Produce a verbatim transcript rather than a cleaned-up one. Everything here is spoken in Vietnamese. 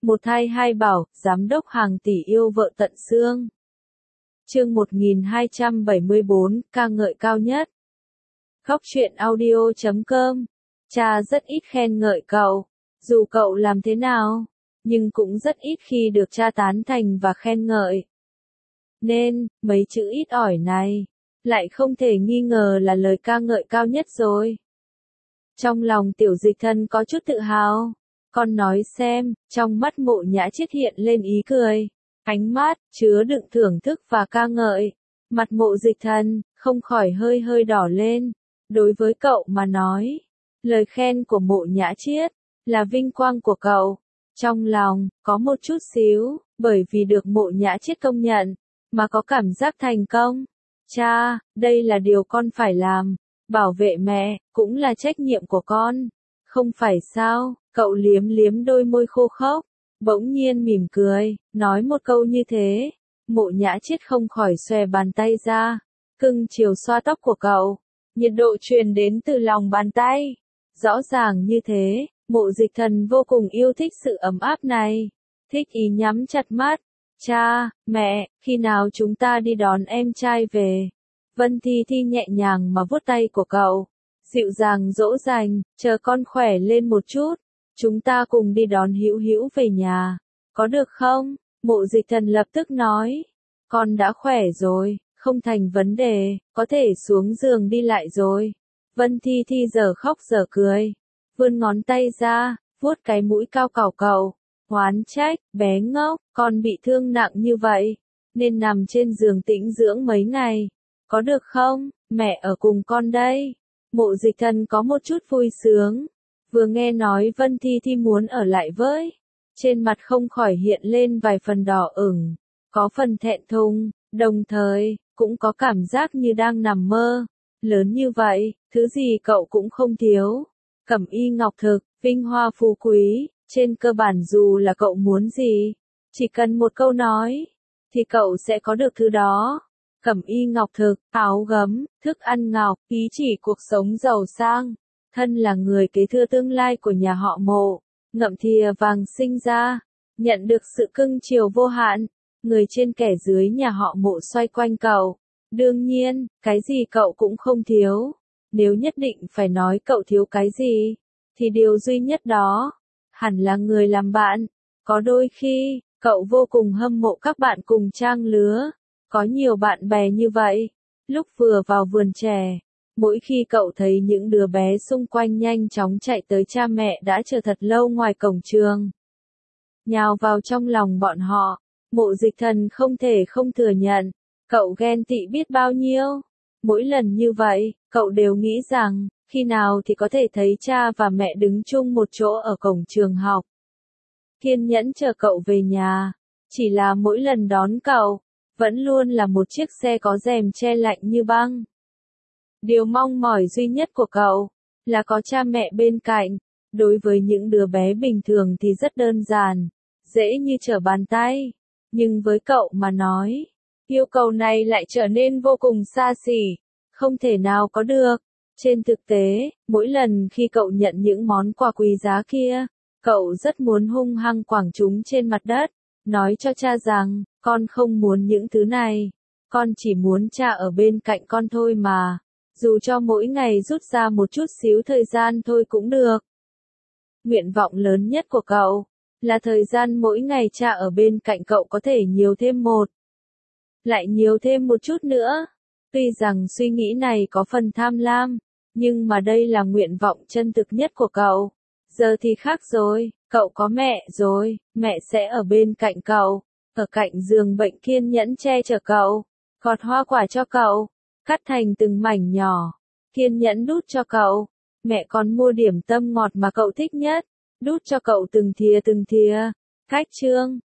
Một thai hai bảo, giám đốc hàng tỷ yêu vợ tận xương. Chương một nghìn hai trăm bảy mươi bốn, ca ngợi cao nhất. Khóc chuyện audio chấm com. Cha rất ít khen ngợi cậu, dù cậu làm thế nào, nhưng cũng rất ít khi được cha tán thành và khen ngợi. Nên, mấy chữ ít ỏi này, lại không thể nghi ngờ là lời ca ngợi cao nhất rồi. Trong lòng Tiểu Dịch Thân có chút tự hào. Con nói xem, trong mắt Mộ Nhã Chiết hiện lên ý cười, ánh mắt chứa đựng thưởng thức và ca ngợi. Mặt Mộ Dịch Thần không khỏi hơi hơi đỏ lên. Đối với cậu mà nói, lời khen của Mộ Nhã Chiết là vinh quang của cậu. Trong lòng có một chút xíu, bởi vì được Mộ Nhã Chiết công nhận mà có cảm giác thành công. Cha, đây là điều con phải làm, bảo vệ mẹ cũng là trách nhiệm của con, không phải sao? Cậu liếm liếm đôi môi khô khốc, bỗng nhiên mỉm cười, nói một câu như thế. Mộ Nhã Chiết không khỏi xòe bàn tay ra, cưng chiều xoa tóc của cậu, nhiệt độ truyền đến từ lòng bàn tay. Rõ ràng như thế, Mộ Dịch Thần vô cùng yêu thích sự ấm áp này, thích ý nhắm chặt mắt. Cha, mẹ, khi nào chúng ta đi đón em trai về? Vân Thi Thi nhẹ nhàng mà vuốt tay của cậu, dịu dàng dỗ dành, chờ con khỏe lên một chút, chúng ta cùng đi đón Hữu Hữu về nhà, có được không? Mộ Dịch Thần lập tức nói, con đã khỏe rồi, không thành vấn đề, có thể xuống giường đi lại rồi. Vân Thi Thi giờ khóc giờ cười, vươn ngón tay ra, vuốt cái mũi cao cào cậu, oán trách, bé ngốc, con bị thương nặng như vậy, nên nằm trên giường tĩnh dưỡng mấy ngày, có được không? Mẹ ở cùng con đây. Mộ Dịch Thần có một chút vui sướng, vừa nghe nói Vân Thi Thi muốn ở lại với, trên mặt không khỏi hiện lên vài phần đỏ ửng, có phần thẹn thùng, đồng thời, cũng có cảm giác như đang nằm mơ. Lớn như vậy, thứ gì cậu cũng không thiếu. Cẩm y ngọc thực, vinh hoa phú quý, trên cơ bản dù là cậu muốn gì, chỉ cần một câu nói, thì cậu sẽ có được thứ đó. Cẩm y ngọc thực, áo gấm, thức ăn ngọc, ý chỉ cuộc sống giàu sang. Thân là người kế thừa tương lai của nhà họ Mộ, ngậm thìa vàng sinh ra, nhận được sự cưng chiều vô hạn, người trên kẻ dưới nhà họ Mộ xoay quanh cậu. Đương nhiên, cái gì cậu cũng không thiếu. Nếu nhất định phải nói cậu thiếu cái gì, thì điều duy nhất đó, hẳn là người làm bạn. Có đôi khi, cậu vô cùng hâm mộ các bạn cùng trang lứa, có nhiều bạn bè như vậy. Lúc vừa vào vườn trẻ, mỗi khi cậu thấy những đứa bé xung quanh nhanh chóng chạy tới cha mẹ đã chờ thật lâu ngoài cổng trường, nhào vào trong lòng bọn họ, Mộ Dịch Thần không thể không thừa nhận, cậu ghen tị biết bao nhiêu. Mỗi lần như vậy, cậu đều nghĩ rằng, khi nào thì có thể thấy cha và mẹ đứng chung một chỗ ở cổng trường học, kiên nhẫn chờ cậu về nhà. Chỉ là mỗi lần đón cậu, vẫn luôn là một chiếc xe có rèm che lạnh như băng. Điều mong mỏi duy nhất của cậu, là có cha mẹ bên cạnh. Đối với những đứa bé bình thường thì rất đơn giản, dễ như trở bàn tay. Nhưng với cậu mà nói, yêu cầu này lại trở nên vô cùng xa xỉ, không thể nào có được. Trên thực tế, mỗi lần khi cậu nhận những món quà quý giá kia, cậu rất muốn hung hăng quẳng chúng trên mặt đất, nói cho cha rằng, con không muốn những thứ này, con chỉ muốn cha ở bên cạnh con thôi mà, dù cho mỗi ngày rút ra một chút xíu thời gian thôi cũng được. Nguyện vọng lớn nhất của cậu, là thời gian mỗi ngày cha ở bên cạnh cậu có thể nhiều thêm một, lại nhiều thêm một chút nữa. Tuy rằng suy nghĩ này có phần tham lam, nhưng mà đây là nguyện vọng chân thực nhất của cậu. Giờ thì khác rồi, cậu có mẹ rồi, mẹ sẽ ở bên cạnh cậu, ở cạnh giường bệnh kiên nhẫn che chở cậu, gọt hoa quả cho cậu, cắt thành từng mảnh nhỏ, kiên nhẫn đút cho cậu. Mẹ còn mua điểm tâm ngọt mà cậu thích nhất, đút cho cậu từng thìa từng thìa. Cách chương,